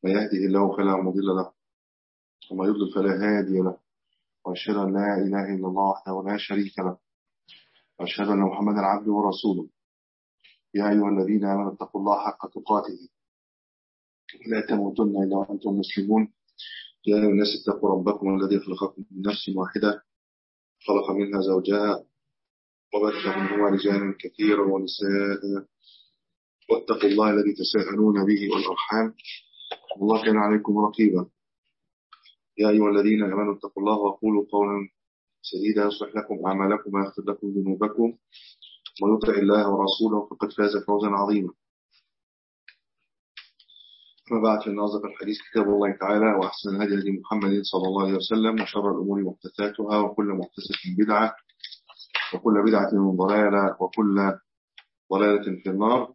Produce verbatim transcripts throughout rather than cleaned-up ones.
من يهده الله فلا مضل له وما يضلل فلا هادي له، وأشهد أن لا إله إلا الله وحده لا شريك له، وأشهد أن محمدا عبده ورسوله. يا أيها الذين آمنوا اتقوا الله حق تقاته لا تموتن إلا وأنتم مسلمون. يا أيها الناس اتقوا ربكم الذي خلقكم من نفس واحدة، خلق منها زوجها وبث منهما رجالا كثيرا ونساء، واتقوا الله الذي تساءلون به والأرحام، الله كان عليكم رقيبا. يا أيها الذين آمنوا اتقوا الله وقولوا قولا سديدا يصلح لكم أعمالكم ويغفر لكم ذنوبكم، ومن يطع الله ورسوله فقد فاز فوزا عظيما. أما بعد، فإن أصدق الحديث كتاب الله تعالى، وأحسن الهدي هدي محمد صلى الله عليه وسلم، وشر الأمور محدثاتها، وكل محدثة بدعة، وكل بدعة ضلالة، وكل ضلالة في النار.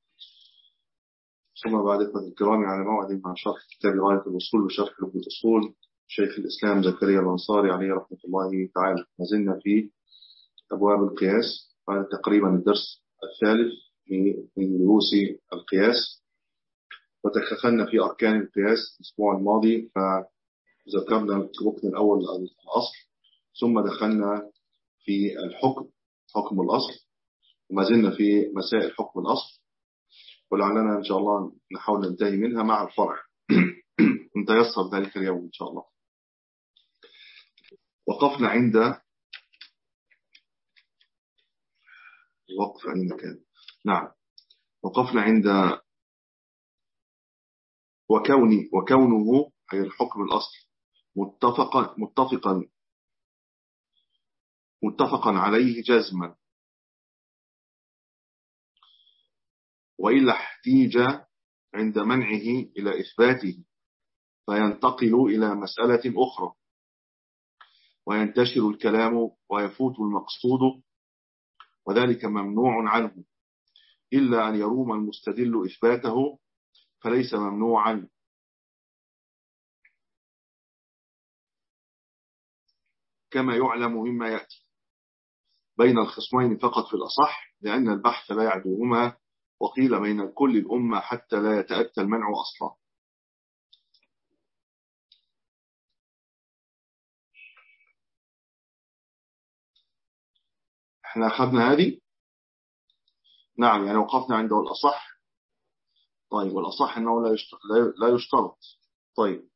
ثم بعد إخوة الكرام، على موعد مع شرح كتاب غاية الوصول وشرح لب الأصول شيخ الإسلام زكريا الأنصاري عليه رحمة الله تعالى. ما زلنا في أبواب القياس، هذا تقريبا الدرس الثالث من دروس القياس، وتدخلنا في أركان القياس الأسبوع الماضي، فذكرنا الركن الأول الأصل، ثم دخلنا في الحكم حكم الأصل، وما زلنا في مسائل حكم الأصل، ولعلنا إن شاء الله نحاول ننتهي منها مع الفرع إن تيسر ذلك اليوم إن شاء الله. وقفنا عند وقف عند كان نعم وقفنا عند وكوني وكونه أي الحكم الأصل متفقا متفقا متفقا عليه جزما، وإلا احتيج عند منعه إلى إثباته، فينتقل إلى مسألة أخرى وينتشر الكلام ويفوت المقصود، وذلك ممنوع عنه، إلا أن يروم المستدل إثباته فليس ممنوعا. كما يعلم مما يأتي بين الخصمين فقط في الأصح، لأن البحث لا يعدوهما، وقيل بين كل الأمة حتى لا يتأتى المنع أصلا. احنا أخذنا هذه نعم، يعني وقفنا عنده الأصح. طيب، والأصح أنه لا يشترط, لا يشترط. طيب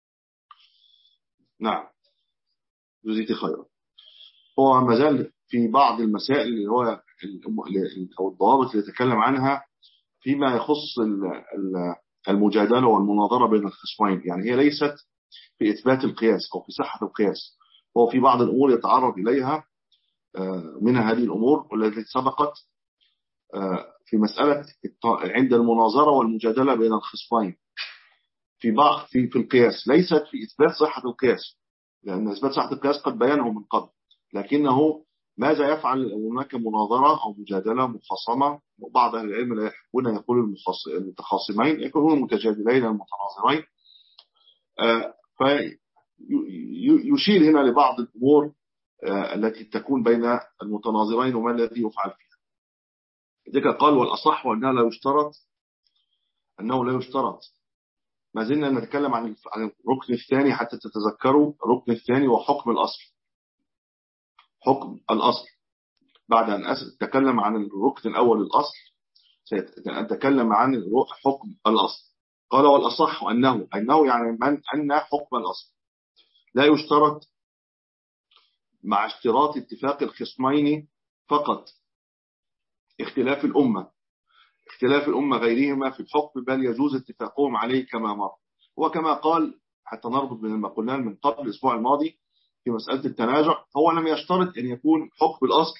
نعم، جزيتي خيرا. هو ما زال في بعض المسائل اللي هو أو الضوابط اللي يتكلم عنها فيما يخص المجادلة والمناظرة بين الخصمين، يعني هي ليست في إثبات القياس أو في صحة القياس، هو في بعض الأمور يتعرض إليها من هذه الأمور والتي سبقت في مسألة عند المناظرة والمجادلة بين الخصمين في بعض في في القياس، ليست في إثبات صحة القياس، لأن إثبات صحة القياس قد بيانه من قبل، لكنه ماذا يفعل هناك مناظرة أو مجادلة مخاصمة، وبعض أهل العلم لا يحبون يقول المتخاصمين، يقولون المتجادلين المتناظرين، فيشير هنا لبعض الأمور التي تكون بين المتناظرين وما الذي يفعل فيها. ذلك قال والأصح وأنه لا يشترط أنه لا يشترط. ما زلنا نتكلم عن الركن الثاني حتى تتذكروا الركن الثاني وحكم الأصل. حكم الأصل بعد أن أتكلم عن الركن الأول الأصل سأتكلم عن حكم الأصل. قال والأصح أنه أنه يعني من أن حكم الأصل لا يشترط مع اشتراط اتفاق الخصمين فقط، اختلاف الأمة اختلاف الأمة غيرهما في الحكم، بل يجوز اتفاقهم عليه كما مر. وكما قال حتى نربط بين ما قلنا من قبل الأسبوع الماضي في مسألة التنازع، هو لم يشترط أن يكون حكم الأصل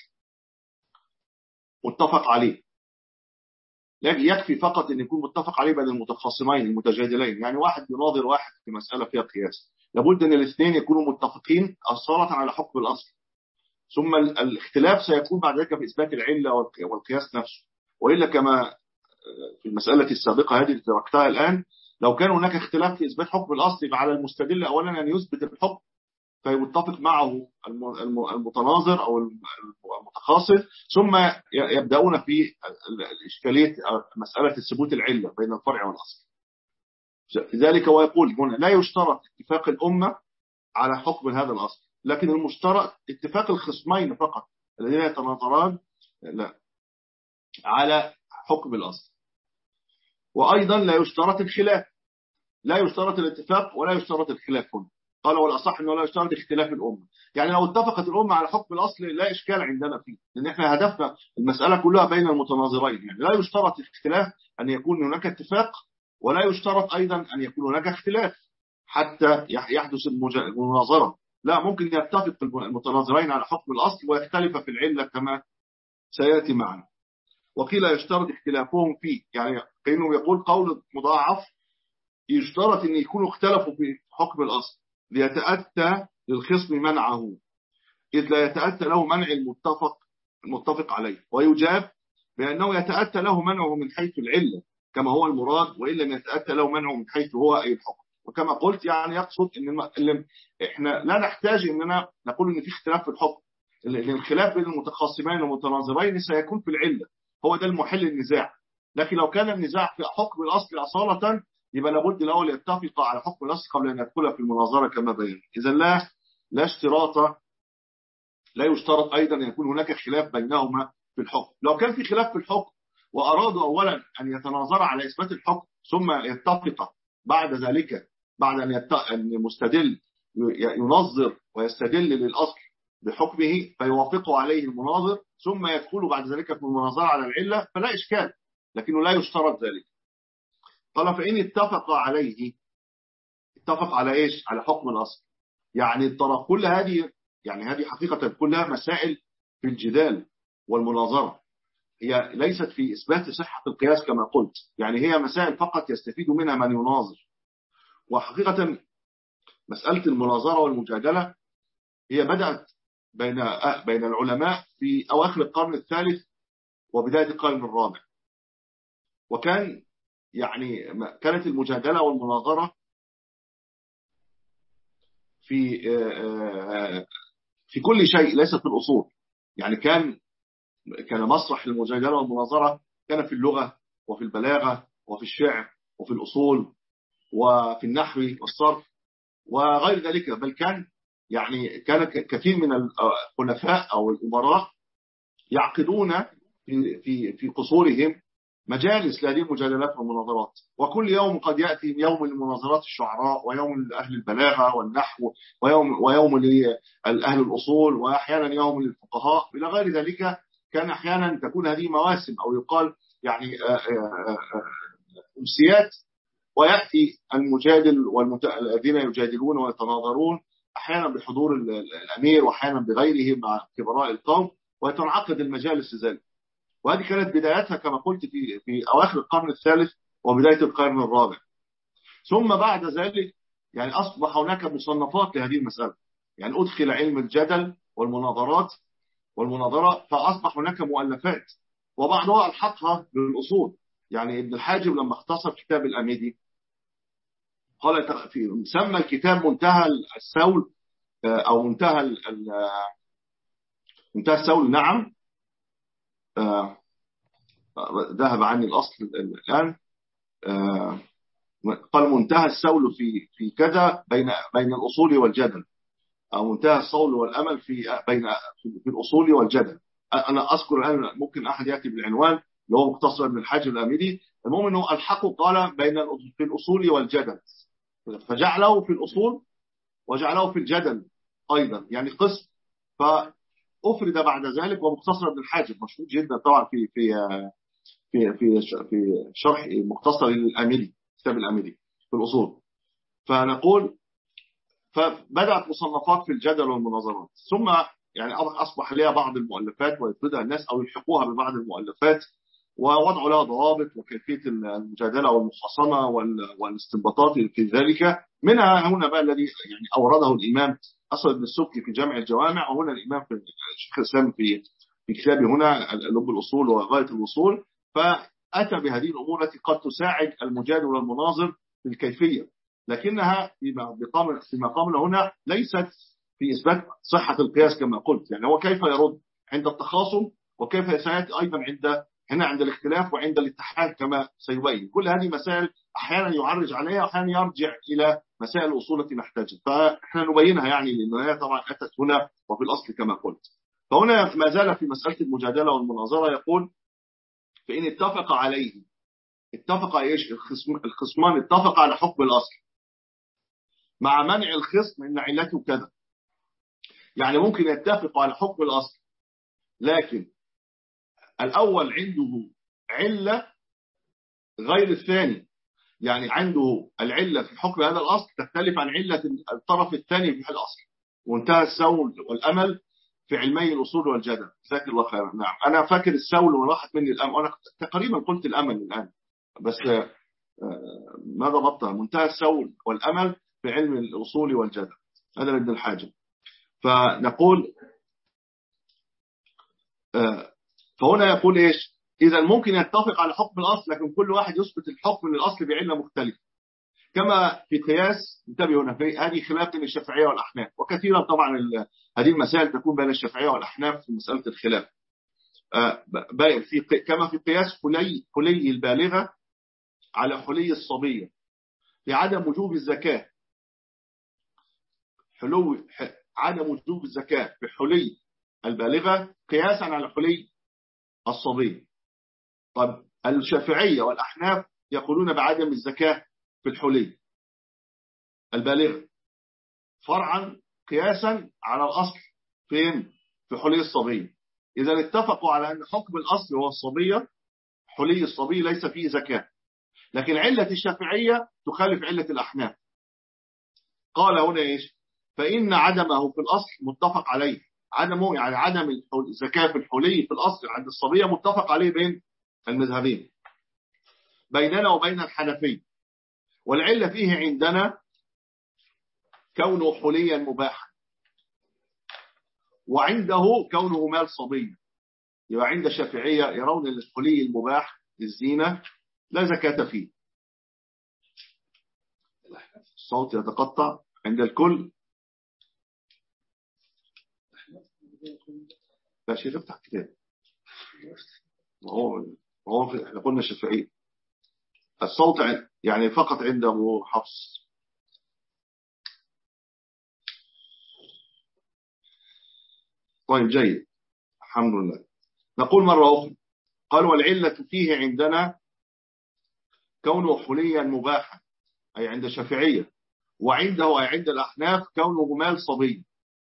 متفق عليه، لكن يكفي فقط أن يكون متفق عليه بين المتخاصمين المتجادلين، يعني واحد يناظر واحد في مسألة فيها قياس، لابد أن الاثنين يكونوا متفقين أصالة على حكم الأصل، ثم الاختلاف سيكون بعد ذلك في إثبات العلة والقياس نفسه. وإلا كما في المسألة السابقة هذه اللي تركتها الآن، لو كان هناك اختلاف في إثبات حكم الأصل على المستدل أولا أن يثبت الحكم فيتفق معه المتناظر أو المتخاصم، ثم يبدأون في الإشكالية مسألة ثبوت العلة بين الفرع والأصل. لذلك هو يقول هنا لا يشترط اتفاق الأمة على حكم هذا الأصل، لكن المشترط اتفاق الخصمين فقط الذين يتناظران لا على حكم الأصل. وأيضا لا يشترط الخلاف، لا يشترط الاتفاق ولا يشترط الخلاف هنا. قال والأصح أنه لا يشترط اختلاف الأمة، يعني لو اتفقت الأمة على حكم الأصل لا إشكال عندنا فيه، لأن احنا هدفنا المسألة كلها بين المتناظرين، يعني لا يشترط الاختلاف أن يكون هناك اتفاق، ولا يشترط أيضا أن يكون هناك اختلاف حتى يحدث المناظرة. لا، ممكن يتفق المتناظرين على حكم الأصل ويختلف في العلة كما سيأتي معنا. وقيل يشترط اختلافهم فيه، يعني كأنه يقول قول مضاعف يشترط أن يكونوا اختلفوا في حكم الأصل ليتأتى للخصم منعه، إذ لا يتأتى له منع المتفق المتفق عليه، ويجاب بأنه يتأتى له منعه من حيث العلة كما هو المراد، وإن لم يتأتى له منعه من حيث هو أي الحكم. وكما قلت يعني يقصد إن إحنا لا نحتاج إننا نقول إن في اختلاف في الحكم، لأن الخلاف بين المتخاصمين والمتناظرين سيكون في العلة، هو ده المحل النزاع. لكن لو كان النزاع في حكم الأصل أصالة يبقى لابد الأول يتفق على حكم الأصل قبل أن يدخل في المناظرة كما بين. إذا لا لا اشتراط لا يشترط أيضا أن يكون هناك خلاف بينهما في الحكم. لو كان في خلاف في الحكم وأرادوا أولا أن يتناظر على إثبات الحكم ثم يتفق بعد ذلك، بعد أن المستدل ينظر ويستدل للأصل بحكمه فيوافقه عليه المناظر ثم يدخل بعد ذلك في المناظرة على العلة فلا إشكال، لكنه لا يشترط ذلك. قال فإن اتفق عليه، اتفق على إيش؟ على حكم الأصل. يعني الطرف كل هذه يعني هذه حقيقة كلها مسائل في الجدال والمناظرة، هي ليست في إثبات صحة القياس كما قلت، يعني هي مسائل فقط يستفيد منها من يناظر. وحقيقة مسألة المناظرة والمجادلة هي بدأت بين بين العلماء في أواخر القرن الثالث وبداية القرن الرابع، وكان يعني كانت المجادلة والمناظرة في في كل شيء ليست في الأصول. يعني كان كان مسرح المجادلة والمناظرة كان في اللغة وفي البلاغة وفي الشعر وفي الأصول وفي النحو والصرف وغير ذلك، بل كان يعني كان كثير من الخلفاء أو الأمراء يعقدون في في في قصورهم مجالس لهذه المجادلات والمناظرات، وكل يوم قد يأتي يوم لمناظرات الشعراء، ويوم لأهل البلاغة والنحو، ويوم ويوم لأهل الأصول، وأحيانا يوم للفقهاء إلى غير ذلك. كان أحيانا تكون هذه مواسم أو يقال يعني أمسيات، ويأتي المجادل والذين يجادلون ويتناظرون أحيانا بحضور الأمير وأحيانا بغيره مع كبراء القوم، وتنعقد المجالس ذلك. وهذه كانت بدايتها كما قلت في في أواخر القرن الثالث وبداية القرن الرابع. ثم بعد ذلك يعني أصبح هناك مصنفات لهذه المسألة، يعني أدخل علم الجدل والمناظرات والمناظرة فأصبح هناك مؤلفات، وبعضها ألحقها بالأصول. يعني ابن الحاجب لما اختصر كتاب الأميدي قال في سمى الكتاب منتهى السول أو منتهى منتهى السول. نعم ذهب عني الأصل الآن. قال منتهى السول في في كذا بين بين الأصول والجدل، أو منتهى الصول والأمل في بين في الأصول والجدل. أنا أذكر الآن ممكن أحد يأتي بالعنوان اللي هو مختصر ابن الحاجب الأميدي. المهم أنه الحقه قال بين في الأصول والجدل، فجعله في الأصول وجعله في الجدل أيضا، يعني قسم. فأفرد بعد ذلك ومختصر ابن الحاجب مشهور جدا طبعا في في في في في شرح مختصر الأميدي، كتاب الأميدي في الأصول. فنقول فبدأت مصنفات في الجدل والمناظرات، ثم يعني أصبح لها بعض المؤلفات ويفردها الناس أو يلحقوها ببعض المؤلفات ووضعوا لها ضوابط وكيفية المجادلة والمخاصمة والاستنباطات في ذلك. منها هنا بقى الذي يعني أورده الإمام أسد بن السبكي في جامع الجوامع، وهنا الإمام في الشيخ الإسلام في في كتابه هنا لب الأصول وغاية الوصول، فأتى بهذه الأمور التي قد تساعد المجادل والمناظر في الكيفية، لكنها في مقامنا هنا ليست في إثبات صحة القياس كما قلت. يعني هو كيف يرد عند التخاصم، وكيف سيأتي أيضا عند هنا عند الاختلاف وعند الاتحاد كما سيبين. كل هذه مسائل أحيانا يعرج عليها وأحيانا يرجع إلى مسائل الأصول التي نحتاجها، فإحنا نبينها يعني لأنه هي طبعا أتت هنا وفي الأصل كما قلت. فهنا ما زال في مسألة المجادلة والمناظرة يقول فإن اتفق عليه، اتفق إيش الخصم الخصمان اتفق على حكم الأصل مع منع الخصم إن علته كذا. يعني ممكن يتفق على حكم الأصل لكن الأول عنده علة غير الثاني، يعني عنده العلة في حكم هذا الأصل تختلف عن علة الطرف الثاني في الأصل، وانتهى السول والأمل في علمي الأصول والجدل. جزاك الله خيرا. نعم أنا فاكر السول وراحت مني الأمل، وأنا تقريبا قلت الأمل الآن بس ما ضبطتها. منتهى السول والأمل في علم الأصول والجدل، هذا ابن الحاجب. فنقول فهنا يقول إيش؟ إذا ممكن يتفق على حكم الأصل لكن كل واحد يثبت الحكم للأصل بعلة مختلفة، كما في قياس. انتبهوا هنا في هذه خلاف بين الشافعية والأحناف، وكثيرا طبعا هذه المسائل تكون بين الشافعية والأحناف في مسألة الخلاف. في كما في قياس حلي حلي البالغة على حلي الصبية في عدم وجوب الزكاة، حلو عدم وجوب الزكاة في حلي البالغة قياسا على حلي الصبي. طب الشافعية والأحناف يقولون بعدم الزكاة في الحلي البالغة فرعا قياسا على الأصل فين؟ في حلي الصبي. إذا اتفقوا على أن حكم الأصل هو الصبية، حلي الصبي ليس فيه زكاة، لكن علة الشافعية تخالف علة الأحناف. قال هنا إيش؟ فإن عدمه في الأصل متفق عليه، عدمه يعني عدم الزكاة في الحلي في الأصل عند الصبية متفق عليه بين المذهبين بيننا وبين الحنفية، والعلة فيه عندنا كونه حليا مباحا وعنده كونه مال صبي. يبقى عند الشافعية يرون الحلي المباح للزينة لا زكاة فيه. الصوت يتقطع عند الكل. لا شيء افتح كتاب. هو هو احنا قلنا الشافعية الصوت يعني فقط عند أبو حفص. طيب جيد الحمد لله. نقول مرة أخرى قال والعلة فيه عندنا كونه حليا مباحا أي عند الشافعية، وعنده أي عند الأحناف كونه مال صبي.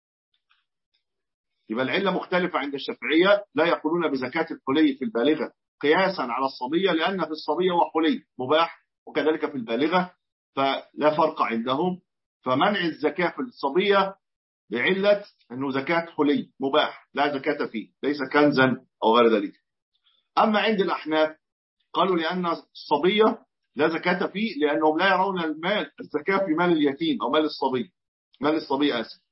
يبقى العلة مختلفة عند الشافعية، لا يقولون بزكاة الحلي في البالغة قياسا على الصبية لأن في الصبية وحلي مباح وكذلك في البالغة فلا فرق عندهم، فمنع الزكاة في الصبية بعلة أنه زكاة حلي مباح لا زكاة فيه ليس كنزا أو غير ذلك. أما عند الأحناف قالوا لأن الصبية لا زكاة فيه لأنهم لا يرون المال الزكاة في مال اليتيم أو مال الصبي مال الصبي آسف.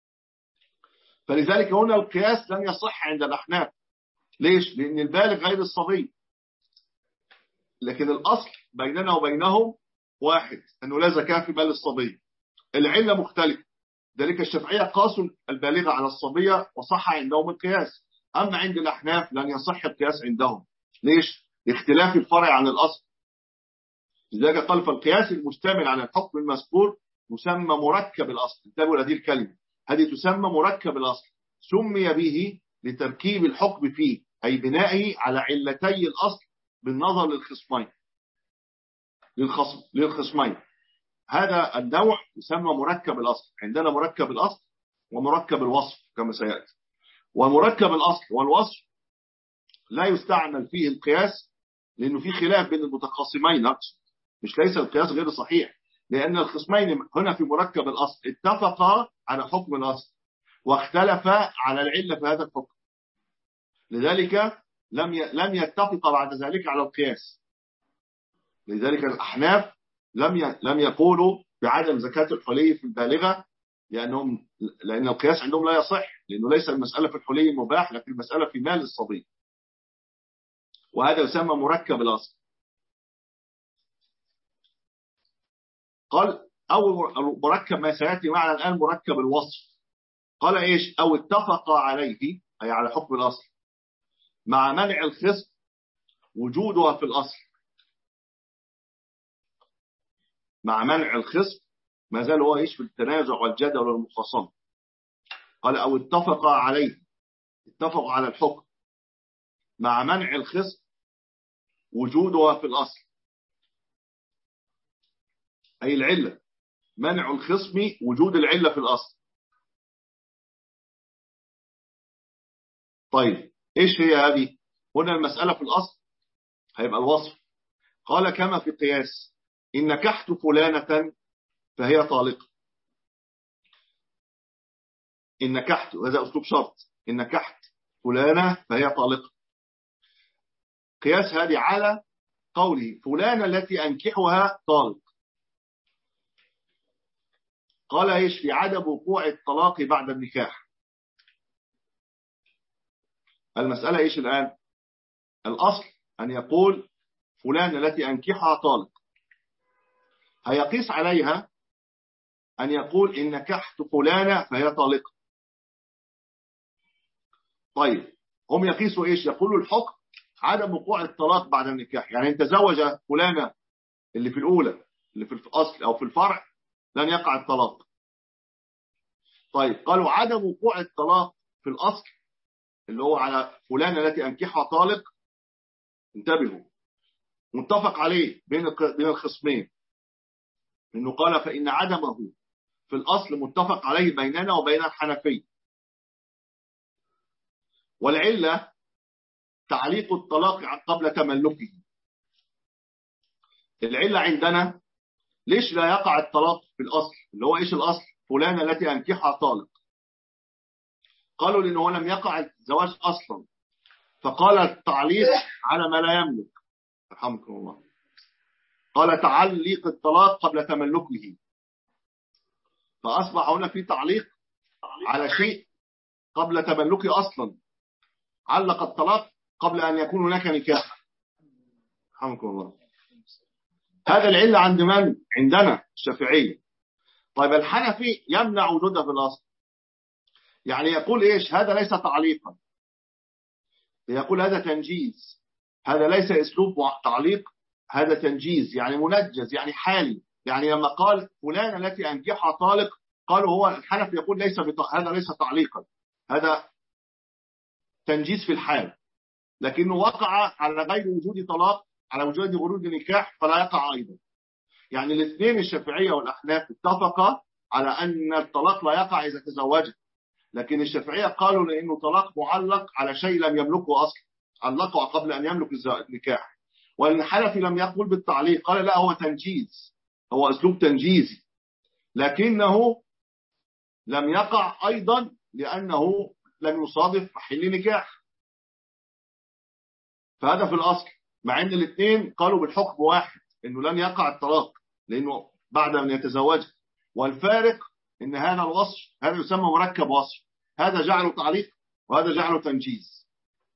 فلذلك هنا القياس لم يصح عند الأحناف. ليش؟ لأن البالغ غير الصبي، لكن الأصل بيننا وبينهم واحد أنه لا زكاة في مال الصبي. العلة مختلفة، ذلك الشافعية قاسوا البالغة على الصبية وصح عندهم القياس، أما عند الأحناف لن يصح القياس عندهم. ليش؟ اختلاف الفرع عن الأصل. لذلك قال فالقياس المشتمل على الحكم المذكور يسمى مركب الأصل. انتبهوا لهذه الكلمة، هذه تسمى مركب الأصل، سمي به لتركيب الحكم فيه أي بنائه على علتي الأصل بالنظر للخصمين للخصم للخصمين. هذا النوع يسمى مركب الأصل. عندنا مركب الأصل ومركب الوصف كما سيأتي. ومركب الأصل والوصف لا يستعمل فيه القياس لأنه في خلاف بين المتخاصمين نقص، مش ليس القياس غير صحيح، لأن الخصمين هنا في مركب الأصل اتفقا على حكم الأصل واختلفا على العلة في هذا الحكم، لذلك لم لم يتفقا بعد ذلك على القياس. لذلك الأحناف لم لم يقولوا بعدم زكاة الحلي في البالغة لأنهم لأن القياس عندهم لا يصح، لأنه ليس المسألة في الحلي المباح لكن المسألة في مال الصبي، وهذا يسمى مركب الأصل. قال أو مركب ما سيأتي معنا الآن مركب الوصف. قال إيش؟ أو اتفق عليه أي على حكم الأصل مع منع الخصم وجودها في الأصل مع منع الخصم، ما زال هو يعيش في التنازع والجدل والمخاصمة. قال أو اتفق عليه، اتفقوا على الحكم مع منع الخصم وجودها في الأصل، أي العلة، منع الخصم وجود العلة في الأصل. طيب إيش هي هذه؟ هنا المسألة في الأصل هيبقى الوصف. قال كما في قياس إن نكحت فلانة فهي طالقة. إن نكحت، هذا أسلوب شرط، إن نكحت فلانة فهي طالقة. قياس هذه على قوله فلانة التي أنكحها طالق. قال إيش في عدم وقوع الطلاق بعد النكاح. المسألة إيش الآن؟ الأصل أن يقول فلانة التي أنكحها طالق، هيقيس عليها أن يقول إن نكحت فلانة فهي طالقة. طيب هم يقيسوا إيش؟ يقولوا الحكم عدم وقوع الطلاق بعد النكاح، يعني إن تزوج فلانة اللي في الأولى اللي في الأصل أو في الفرع لن يقع الطلاق. طيب قالوا عدم وقوع الطلاق في الأصل اللي هو على فلانة التي أنكحها طالق، انتبهوا، متفق عليه بين بين الخصمين، إنه قال فإن عدمه في الأصل متفق عليه بيننا وبين الحنفية، والعلة تعليق الطلاق قبل تملكه. العلة عندنا ليش لا يقع الطلاق في الأصل اللي هو إيش الأصل؟ فلانة التي أنكحها طالق. قالوا لأنه لم يقع الزواج أصلا، فقال التعليق على ما لا يملك، رحمكم الله، قال تعليق الطلاق قبل تملكه، فأصبح هنا في تعليق على شيء قبل تملكه أصلا، علق الطلاق قبل أن يكون هناك نكاح، رحمكم الله. هذا العلة عند من؟ عندنا الشافعية. طيب الحنفي يمنع وجودها في الأصل، يعني يقول إيش؟ هذا ليس تعليقا، يقول هذا تنجيز، هذا ليس أسلوب تعليق، هذا تنجيز، يعني منجز، يعني حالي. يعني لما قال فلان التي أنكحها طالق، قالوا هو الحنفي يقول ليس بط... هذا ليس تعليقا، هذا تنجيز في الحال، لكنه وقع على غير وجود طلاق، على وجود ورود نكاح فلا يقع أيضا. يعني الاثنين الشافعية والأحناف اتفقا على أن الطلاق لا يقع إذا تزوجت، لكن الشافعية قالوا لأنه طلاق معلق على شيء لم يملكه أصلا، علقه قبل أن يملك النكاح. والحنفي لم يقول بالتعليق، قال لا هو تنجيز، هو أسلوب تنجيزي، لكنه لم يقع أيضا لأنه لم يصادف محل نكاح. فهذا في الأصل، مع أن الاثنين قالوا بالحكم واحد أنه لن يقع الطلاق لأنه بعد أن يتزوج. والفارق أن هذا الوصف هذا يسمى مركب وصف، هذا جعله تعليق وهذا جعله تنجيز.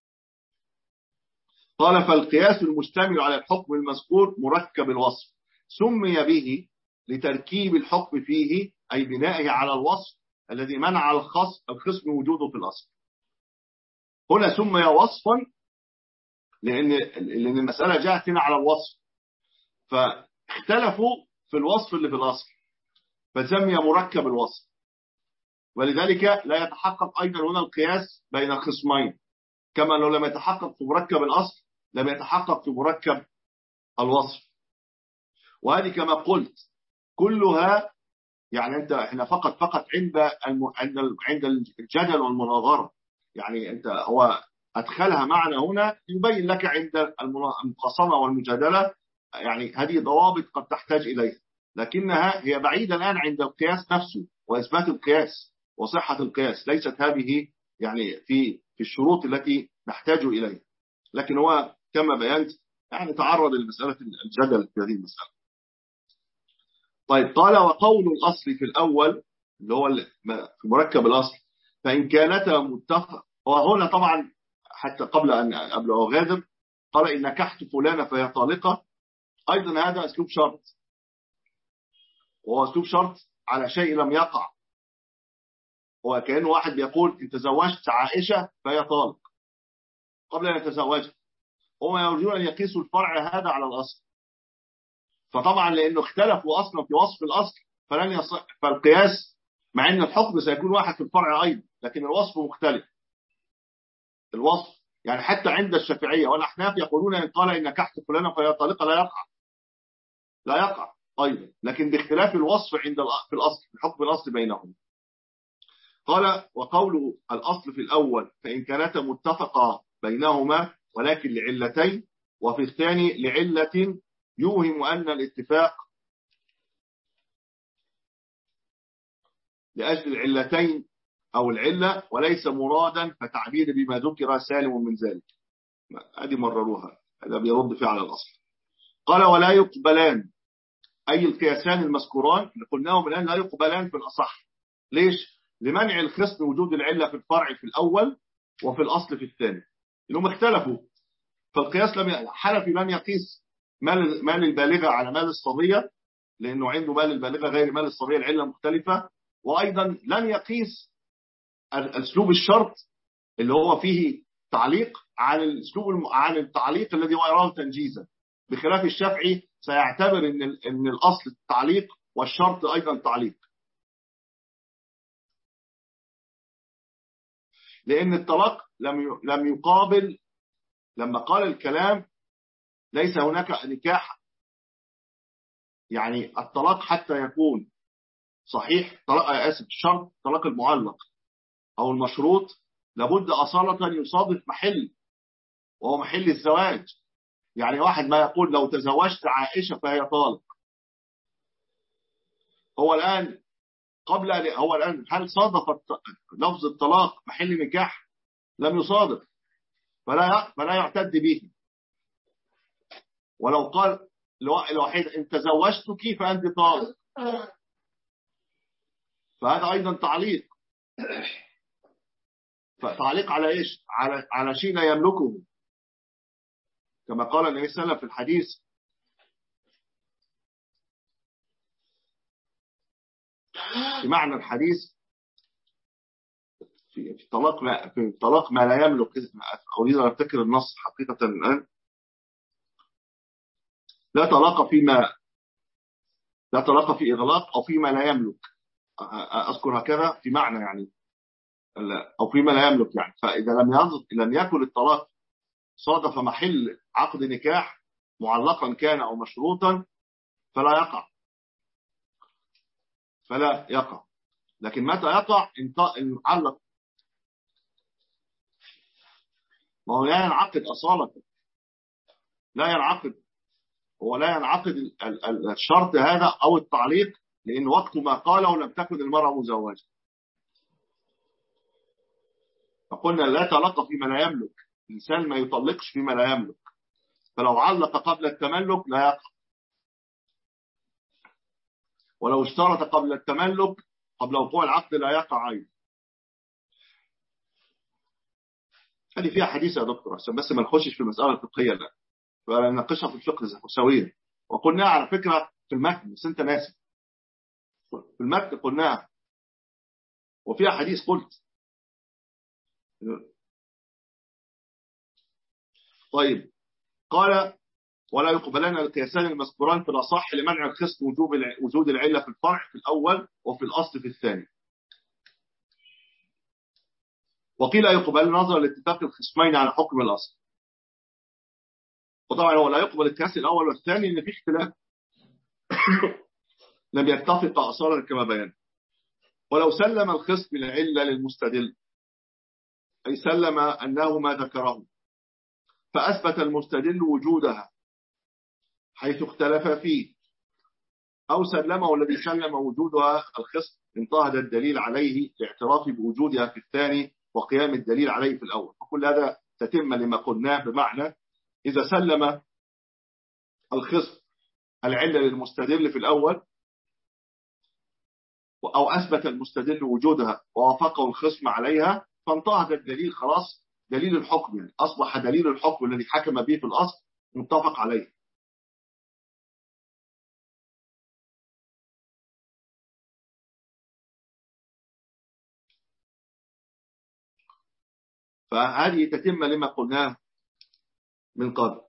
قال فالقياس المشتمل على الحكم المذكور مركب الوصف، سمي به لتركيب الحكم فيه، أي بنائه على الوصف الذي منع الخصم وجوده في الأصل. هنا سمي وصفا لأن لأن المسألة جاءت هنا على الوصف، فاختلفوا في الوصف اللي في الأصل فسمي مركب الوصف، ولذلك لا يتحقق أيضا هنا القياس بين الخصمين، كما لو لم يتحقق في مركب الأصل لم يتحقق في مركب الوصف. وهذه كما قلت كلها يعني أنت إحنا فقط فقط عند الم... عند عند الجدل والمناظرة، يعني أنت هو أدخلها معنا هنا يبين لك عند المخاصمة والمجادلة، يعني هذه ضوابط قد تحتاج إليها، لكنها هي بعيدة الآن عند القياس نفسه وإثبات القياس وصحة القياس، ليست هذه يعني في في الشروط التي نحتاج إليها. لكن هو كما بينت يعني تعرض لمسألة الجدل في هذه المسألة. طيب قال وقول الأصل في الأول اللي هو في مركب الأصل فإن كانتا متفق، وهنا طبعا حتى قبل أن قبل أغادر قال إن نكحت فلانة فهي طالقة، أيضا هذا أسلوب شرط، وهو أسلوب شرط على شيء لم يقع، هو كأنه واحد بيقول إن تزوجت عائشة فهي طالق قبل أن يتزوجها، هم يريدون أن يقيسوا الفرع هذا على الأصل. فطبعا لأنه اختلفوا أصلا في وصف الأصل فلن يصح فالقياس، مع أن الحكم سيكون واحد في الفرع أيضا لكن الوصف مختلف. الوصف يعني حتى عند الشافعية والأحناف يقولون إن قال إن نكحت فلانة فهي طليقة لا يقع لا يقع أيضا، لكن باختلاف الوصف عند في الأصل الحكم الأصل بينهم. قال وقول الأصل في الأول فإن كانتا متفقا بينهما ولكن لعلتين، وفي الثاني لعلة يوهم أن الاتفاق لأجل العلتين أو العلة وليس مرادا فتعبير بما ذكر سالم من ذلك. هذه مرروها، هذا بيرد فيه على الأصل. قال ولا يقبلان أي القياسان المذكوران اللي قلناهم الآن لا يقبلان في الأصح. ليش؟ لمنع الخصم وجود العلة في الفرع في الأول وفي الأصل في الثاني، لأنهم اختلفوا. فالقياس لم حنفي لن يقيس مال مال البالغة على مال الصبية لأنه عنده مال البالغة غير مال الصبية، العلة مختلفة. وأيضا لن يقيس الأسلوب الشرط اللي هو فيه تعليق عن الأسلوب الم... عن التعليق الذي هو يراه تنجيزا، بخلاف الشافعي سيعتبر ان ان الاصل التعليق والشرط ايضا تعليق، لان الطلاق لم لم يقابل. لما قال الكلام ليس هناك نكاح، يعني الطلاق حتى يكون صحيح طلاق اسف الشرط طلاق المعلق او المشروط لابد اصالة يصادف محل وهو محل الزواج. يعني واحد ما يقول لو تزوجت عائشة فهي طالق، هو الآن قبل هو الآن هل صادف لفظ الطلاق محل نكاح؟ لم يصادف، فلا فلا يعتد به. ولو قال الوحيد إن تزوجتك فأنت طالق فهذا أيضا تعليق. فتعليق على إيش؟ على على شيء لا يملكه، كما قال النبي صلى الله عليه وسلم في الحديث في معنى الحديث في في طلاق ما في طلاق ما لا يملك. أريد أن أفتكر النص حقيقة الآن. لا طلاق فيما لا طلاق في إغلاق أو فيما لا يملك، أذكر هكذا في معنى يعني أو فيما لا يملك. يعني فإذا لم لم يكن الطلاق صادف محل عقد نكاح معلقا كان أو مشروطا فلا يقع فلا يقع لكن متى يقع المعلق؟ ما هو لا ينعقد أصالة، لا ينعقد هو لا ينعقد الشرط هذا أو التعليق، لأن وقت ما قاله لم تكن المرأة مزوجة. فقلنا لا طلاق فيما لا يملك، الإنسان ما يطلقش فيما لا يملك، فلو علق قبل التملك لا يقع، ولو اشترط قبل التملك قبل وقوع العقد لا يقع أيضا. هذه فيها حديث يا دكتور عشان بس ما نخشش في المسألة الفقهية الآن، فنناقشها في الفقه سويا. وقلناها على فكرة في المتن بس أنت ناسي، في المتن قلناها وفيها حديث قلت. طيب قال ولا يقبلن القياسان المذكوران في الأصح لمنع الخصم وجوب وجود العلة في الفرع في الأول وفي الأصل في الثاني. وقيل يقبل نظر لاتفاق الخصمين على حكم الأصل. وطبعا هو لا يقبل القياس الأول والثاني إن في اختلاف لم يتفق أصلا كما بيان. ولو سلم الخصم العلة للمستدل أي سلم أنه ما ذكره فأثبت المستدل وجودها حيث اختلف فيه، أو سلمه الذي سلم وجودها الخصم انتهى الدليل عليه لاعتراف بوجودها في الثاني وقيام الدليل عليه في الأول. فكل هذا تتم لما قلناه، بمعنى إذا سلم الخصم العلة للمستدل في الأول أو أثبت المستدل وجودها ووافقه الخصم عليها فانتهى الدليل، خلاص دليل الحكم يعني أصبح دليل الحكم الذي حكم به في الأصل متفق عليه. فهذه تتم لما قلناه من قبل.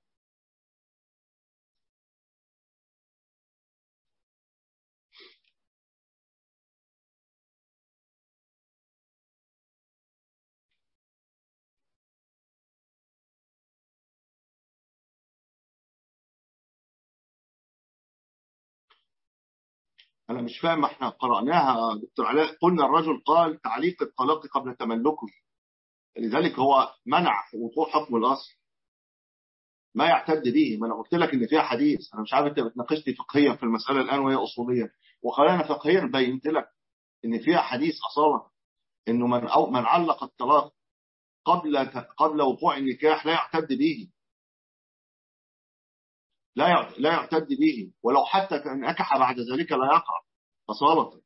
أنا مش فاهم، احنا قرأناها دكتور علاء، قلنا الرجل قال تعليق الطلاق قبل تملكه، لذلك هو منع وقوع حكم الأصل، ما يعتد به. ما أنا قلت لك إن فيها حديث، أنا مش عارف أنت بتناقشني فقهيا في المسألة الآن وهي أصوليا، وقرانا فقهيا بينت لك إن فيها حديث أصلا إنه من أو من علق الطلاق قبل قبل وقوع النكاح لا يعتد به، لا لا يعتد به، ولو حتى كان نكح بعد ذلك لا يقع أصالة.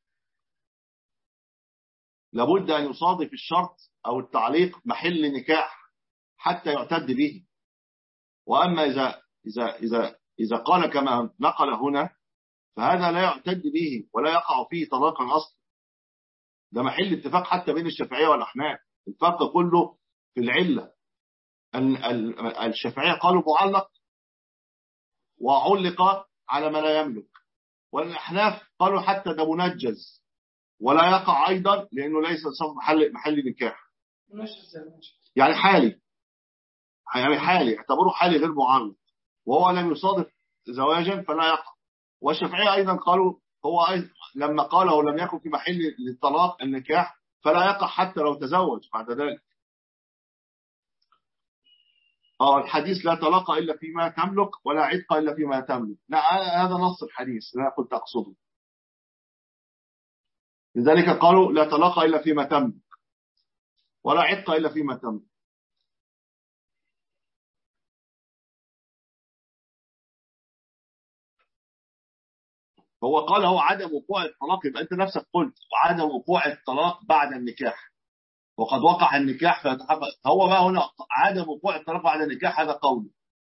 لابد أن يصادف الشرط أو التعليق محل نكاح حتى يعتد به. وأما إذا إذا إذا إذا قال كما نقل هنا فهذا لا يعتد به ولا يقع فيه طلاقا أصلا. ده محل اتفاق حتى بين الشافعية والأحناف، الفرق كله في العلة. الشافعية قالوا معلق وعلق على ما لا يملك، والأحناف قالوا حتى ده منجز ولا يقع أيضا لأنه ليس صف محل محل نكاح، يعني حالي، يعني حالي اعتبره حالي غير معلق وهو لم يصادف زواجا فلا يقع. والشافعية أيضا قالوا هو أيضا لما قاله لم يكن في محل للطلاق النكاح فلا يقع حتى لو تزوج بعد ذلك. اه الحديث لا طلاق إلا فيما تملك ولا عتق إلا فيما تملك، لا هذا نص الحديث لا كنت أقصده. لذلك قالوا لا طلاق إلا فيما تملك ولا عتق إلا فيما تملك. هو قال هو عدم وقوع الطلاق، يبقى أنت نفسك قلت وعدم وقوع الطلاق بعد النكاح، وقد وقع النكاح فيتحقق. هو بقى هنا عدم وقوع الطلاق بعد النكاح هذا قول،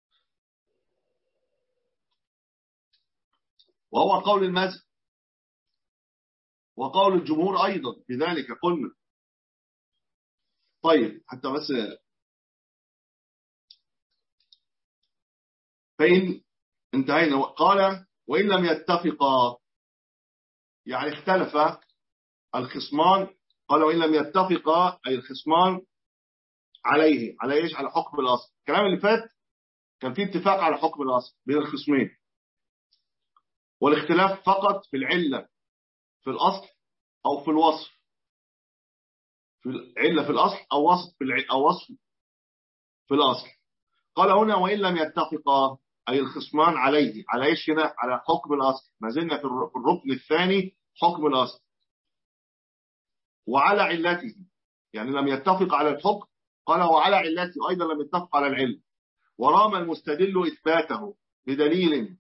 وهو قول المذهب وقول الجمهور أيضا في ذلك قلنا. طيب حتى بس فإن انتهينا. قال وإن لم يتفقا، يعني اختلف الخصمان، قال وإن لم يتفقا أي الخصمان عليه، على إيش؟ على حكم الأصل. الكلام اللي فات كان فيه اتفاق على حكم الأصل بين الخصمين، والاختلاف فقط في العلة في الأصل أو في الوصف، في العلة في الأصل أو وصف في الع... أو وصف في الأصل. قال هنا وإن لم يتفقا أي الخصمان عليه، على إيش هنا؟ على حكم الأصل. ما زلنا في الركن الثاني حكم الأصل وعلى علته، يعني لم يتفق على الحكم، قال وعلى علته أيضا لم يتفق على العلة. ورام المستدل إثباته بدليل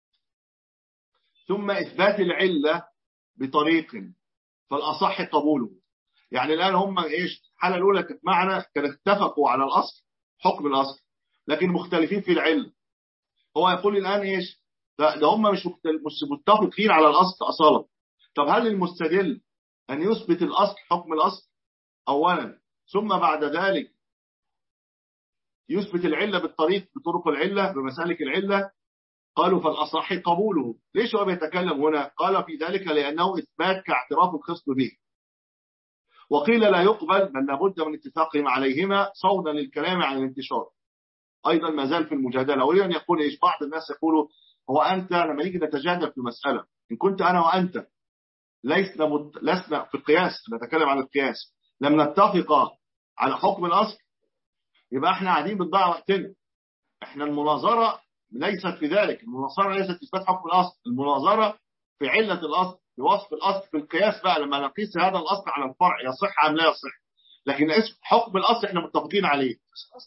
ثم إثبات العلة بطريق فالأصح قبوله. يعني الآن هم إيش؟ الحالة الأولى كانت معنا كانوا اتفقوا على الأصل حكم الأصل لكن مختلفين في العلة. هو يقول الآن إيش؟ ده, ده هم مش مش متفقين على الأصل أصالة. طب هل المستدل أن يثبت الأصل حكم الأصل أولا ثم بعد ذلك يثبت العلة بالطريق بطرق العلة بمسالك العلة؟ قالوا فالأصح قبوله. ليش هو بيتكلم هنا؟ قال في ذلك لأنه إثبات كاعتراف الخصم به. وقيل لا يقبل بل لابد من اتفاقهم عليهما صونا للكلام عن الانتشار. أيضا ما زال في المجادلة. وإذا يقول إيش؟ بعض الناس يقولوا هو أنت لما يجي نتجادل في مسألة إن كنت أنا وأنت لسنا مت... لسنا في القياس، نتكلم عن القياس، لم نتفق على حكم الأصل يبقى احنا قاعدين بنضيع وقتنا. احنا المناظرة ليست في ذلك، المناظرة ليست في إثبات حكم الأصل، المناظرة في علة الأصل، في وصف الأصل، في القياس بقى لما نقيس هذا الأصل على الفرع يصح أم لا يصح. لكن اسم حكم الأصل احنا متفقين عليه.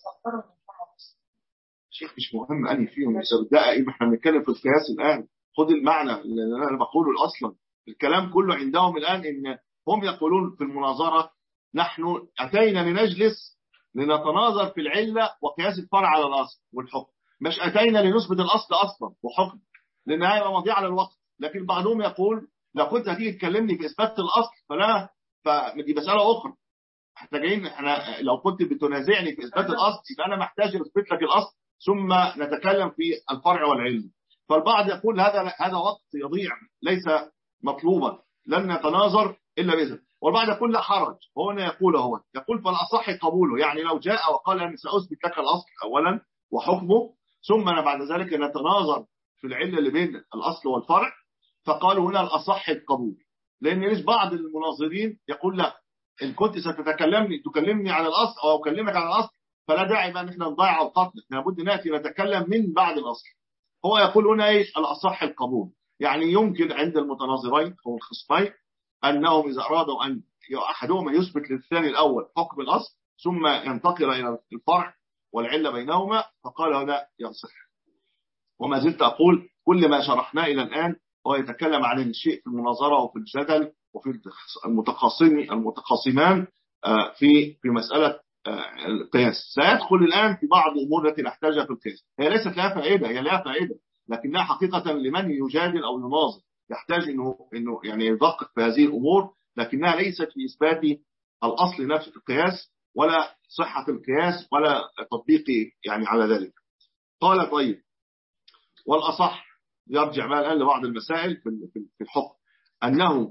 شيخ مش مهم أني فيهم ده إيه، احنا بنتكلم في القياس الآن. خد المعنى اللي أنا بقوله أصلا. الكلام كله عندهم الآن إن هم يقولون في المناظرة نحن أتينا لنجلس لنتناظر في العلة وقياس الفرع على الأصل والحكم، مش أتينا لنثبت الأصل أصلا وحكم لأن هيبقى مضيع على الوقت. لكن بعضهم يقول لو كنت هتيجي تكلمني في إثبات الأصل فلا، فدي مسألة أخرى. احنا جايين احنا لو كنت بتنازعني في إثبات الأصل يبقى أنا محتاج أثبت لك الأصل ثم نتكلم في الفرع والعلة. فالبعض يقول هذا هذا وقت يضيع ليس مطلوبا، لن نتناظر إلا بإذن. والبعض يقول لا حرج، هنا يقول هو يقول فالأصح قبوله، يعني لو جاء وقال أنا سأثبت لك الأصل أولا وحكمه، ثم بعد ذلك نتناظر في العلة اللي بين الأصل والفرع، فقالوا هنا الأصح القبول. لأن ليش بعض المناظرين يقول لا، إن كنت ستتكلمني تكلمني عن الأصل أو أكلمك عن الأصل فلا داعي بقى ان احنا نضيع اوقاتنا، لابد ناتي نتكلم من بعد الاصل. هو يقول هنا ايش؟ الاصح القبول، يعني يمكن عند المتناظرين او الخصمين انهم اذا ارادوا ان احدهما يثبت للثاني الاول حكم الاصل ثم ينتقل الى الفرع والعله بينهما، فقال هنا يصح. وما زلت اقول كل ما شرحناه الى الان هو يتكلم عن الشيء في المناظره وفي الجدل وفي المتخاصمين المتخاصمان في في مساله القياس. سيدخل الآن في بعض الأمور التي نحتاجها في القياس، هي ليست لها فائدة، هي لها فائدة لكنها حقيقة لمن يجادل أو يناظر يحتاج إنه إنه يعني يدقق في هذه الأمور، لكنها ليست في إثبات الأصل نفس القياس ولا صحة القياس ولا تطبيقه يعني على ذلك. قال طيب والأصح، يرجع بقى الآن لبعض المسائل في الحكم، أنه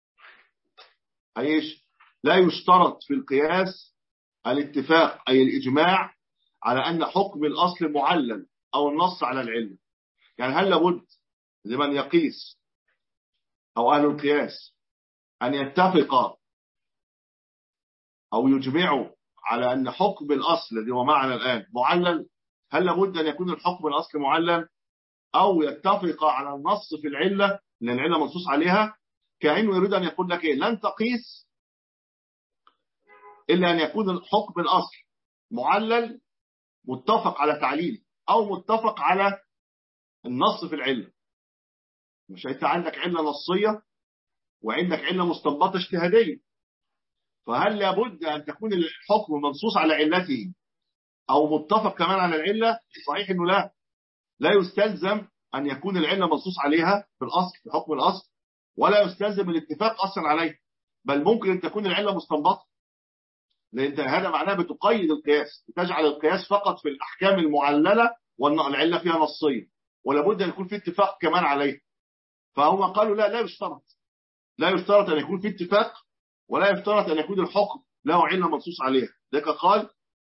أيش لا يشترط في القياس الاتفاق أي الإجماع على أن حكم الأصل معلل أو النص على العلة. يعني هل لابد لمن يقيس أو أهل القياس أن يتفق أو يجمعوا على أن حكم الأصل الذي هو معنا الآن معلل؟ هل لابد أن يكون الحكم الأصل معلل أو يتفق على النص في العلة لأن العلة منصوص عليها؟ كأنه يريد أن يقول لك إيه؟ لن تقيس إلا أن يكون الحكم الأصل معلل متفق على تعليل أو متفق على النص في العلة. مش أنت عندك علة نصية وعندك علة مستنبطة اجتهادية، فهل لابد أن تكون الحكم منصوص على علته أو متفق كمان على العلة؟ صحيح أنه لا لا يستلزم أن يكون العلة منصوص عليها في الأصل في حكم الأصل، ولا يستلزم الاتفاق أصلا عليه، بل ممكن أن تكون العلة مستنبطة، لأن هذا معناه بتقيد القياس، بتجعل القياس فقط في الأحكام المعللة والعلة فيها نصية، ولابد أن يكون في اتفاق كمان عليه. فهم قالوا لا لا يشترط لا يشترط أن يكون في اتفاق ولا يشترط أن يكون الحكم له علة منصوص عليها. ذلك قال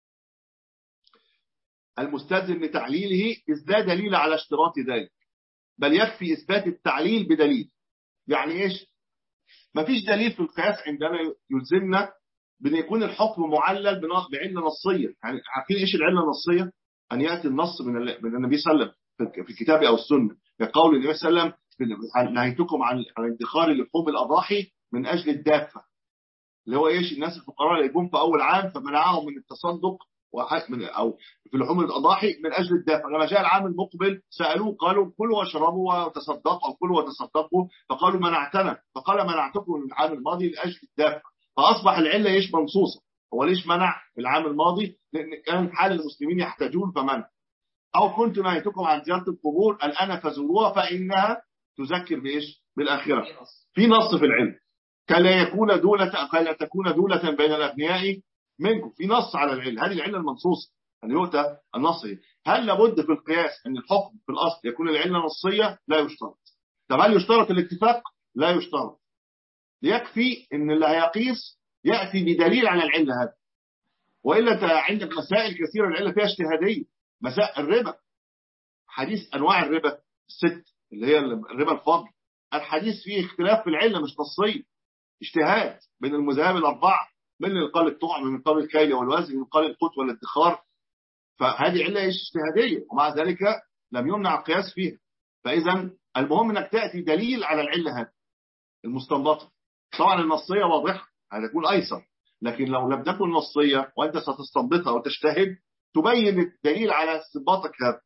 المستلزم لتعليله إذ لا دليل على اشتراط ذلك، بل يكفي إثبات التعليل بدليل. يعني إيش؟ ما فيش دليل في القياس عندنا يلزمنا بأن يكون الحكم معلل بعلة نصية. يعني عارفين إيش العلة النصية؟ أن يأتي النص من من النبي صلى الله عليه وسلم في الكتاب أو السنة، كقول النبي صلى الله عليه وسلم نهيتكم عن عن ادخار لحوم الأضاحي من أجل الدافة، اللي هو إيش؟ الناس الفقراء اللي يجون في أول عام فمنعهم من التصدق من أو في لحوم الأضاحي من أجل الدافع. لما جاء العام المقبل سألوه قالوا كلوا واشربوا وتصدقوا أو كلوا وتصدقوا، فقالوا منعتنا، فقال منعتكم من العام الماضي لأجل الدافع. فأصبح العلة إيش؟ منصوصة. هو ليش منع في العام الماضي؟ لأن كان حال المسلمين يحتاجون فمنع. أو كنت نهيتكم عن زيارة القبور الآن فزوروها فإنها تذكر بإيش؟ بالآخرة. في نص في العلم كلا يكون دولة كلا تكون دولة بين الأغنياء منكم، في نص على العلة، هذه العلة المنصوصة أن يؤتى النص. هل لابد في القياس أن الحكم في الأصل يكون العلة نصية؟ لا يشترط. طب هل يشترط الاتفاق؟ لا يشترط. يكفي أن اللي هيقيس يأتي بدليل على العلة هذا، وإلا عندك مسائل كثيرة العلة فيها اجتهادية. مسائل الربا، حديث أنواع الربا الست اللي هي الربا الفضل، الحديث فيه اختلاف في العلة مش نصية، اجتهاد بين المذاهب الأربعة، من اللي قال الطعم من قال الكيل والوزن من قال القوت والادخار، فهذه علة اجتهادية ومع ذلك لم يمنع القياس فيها. فإذا المهم أنك تأتي دليل على العلة هذه المستنبطة. طبعا النصية واضحة هذا يكون أيسر، لكن لو لم تكن نصية وأنت ستستنبطها وتجتهد تبين الدليل على استنباطك هذا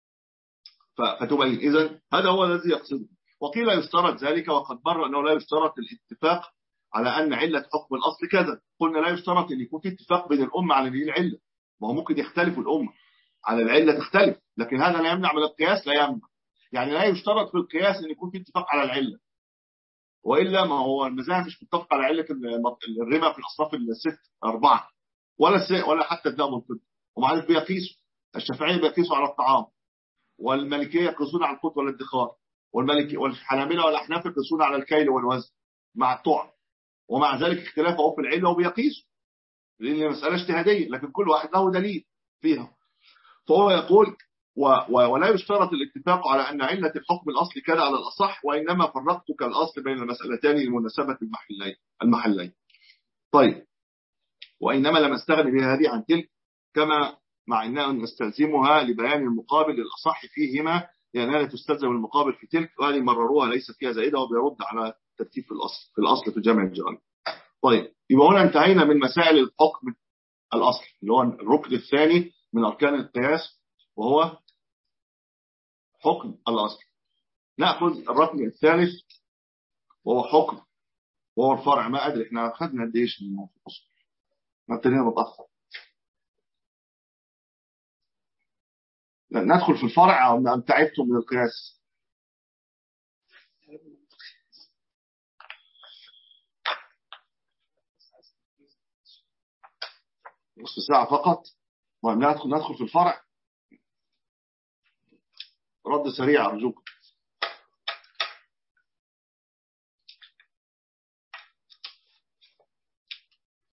فتبين. إذا هذا هو الذي يقصده. وقيل يشترط ذلك وقد مر أنه لا يشترط الاتفاق على أن علة حكم الأصل كذا. قلنا لا يشترط أن يكون في اتفاق بين الأمة على هذه العلة، ما هو ممكن يختلف الأمة على العلة تختلف، لكن هذا لا يمنع من القياس، لا يمنع. يعني لا يشترط في القياس أن يكون في اتفاق على العلة، وإلا ما هو المذاهب مش متفق على علة الربا في الأصناف الست أربعة ولا ولا حتى الذهب والفضة، ومع ذلك بيقيسوا. الشافعية بيقيسوا على الطعام، والمالكية يقيسون على القوت والادخار، والمالكي والحنابلة والأحناف يقيسون على الكيل والوزن مع الطعم، ومع ذلك اختلافه في العلة وبيقيسوا، لأن المسألة اجتهادية، لكن كل واحد له دليل فيها. فهو يقول و و ولا يشترط الاتفاق على أن علة الحكم الأصلي كان على الأصح، وإنما فرقت كالأصل بين المسألتين لمناسبة المحلين المحلين طيب، وإنما لم استغني بهذه عن تلك، كما مع أننا نستلزمها لبيان المقابل للأصح فيهما، لأنها لا تستلزم المقابل في تلك، وهذه مرروها ليس فيها زائدة، وبيرد على ترتيب في الأصل في الأصل في جمع الجرائم. طيب، يبقى هنا انتهينا من مسائل الحكم الأصلي اللي هو الركن الثاني من أركان القياس، وهو حكم الأصل. نأخذ الركن الثالث وهو حكم، وهو الفرع. ما أدري احنا أخذنا قد إيش من الموضوع، ما ابتدينا متأخر. ندخل في الفرع أو أم تعبتم من القياس؟ نصف ساعة فقط، وندخل ندخل في الفرع. رد سريع أرجوك.